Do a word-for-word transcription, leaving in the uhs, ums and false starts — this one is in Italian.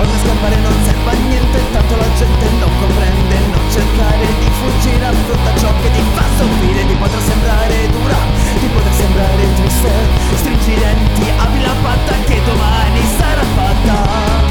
Ormai scappare non serve a niente, tanto la gente non comprende. Non cercare di fuggire, affronta ciò che ti fa soffrire. Ti potrà sembrare dura, ti potrà sembrare triste, stringi i denti, apri la patta che domani sarà fatta.